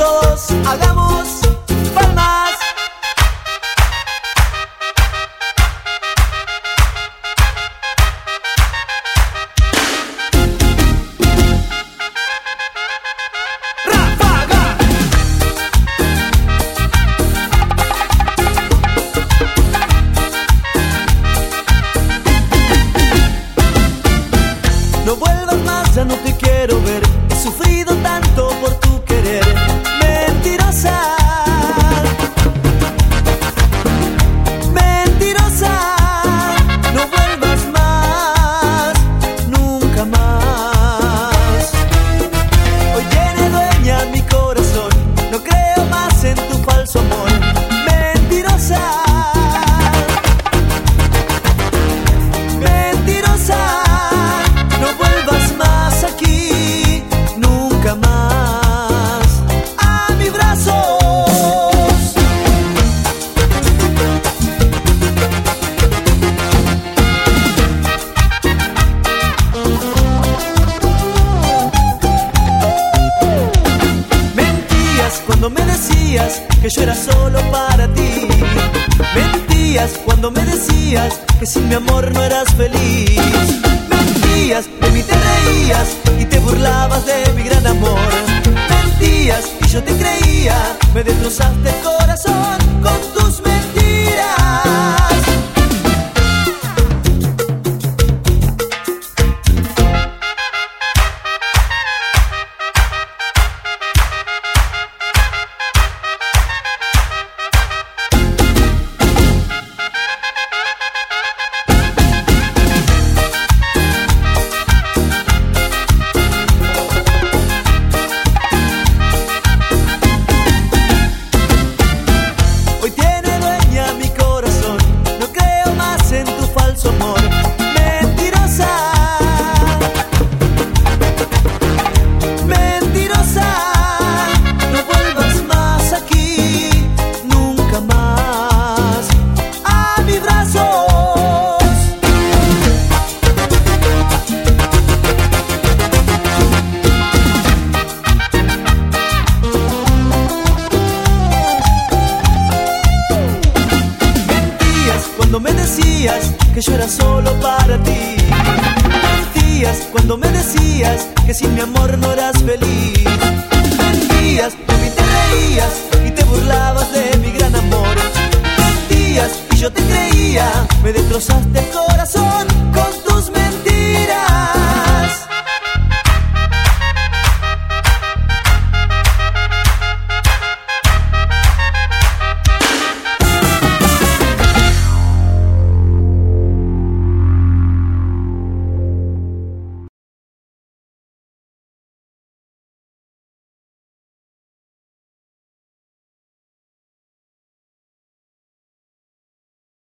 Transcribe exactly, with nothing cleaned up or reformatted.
todos hagamos palmas. No vuelvas más, ya no te quiero ver. He sufrido tanto por tu querer. Mentirosa, mentirosa. No vuelvas más, nunca más. Hoy tiene dueña mi corazón. No creo más en tu falso amor. Mentirosa, mentirosa. Cuando me decías que yo era solo para ti. Mentías cuando me decías que sin mi amor no eras feliz. Mentías, de mí te reías y te burlabas de mi gran amor. Mentías y yo te creía, me destrozaste el corazón con tus mentiras. Cuando me decías que yo era solo para ti. Mentías cuando me decías que sin mi amor no eras feliz. Mentías, de mí te reías y te burlabas de mi gran amor. Mentías y yo te creía, me destrozaste el corazón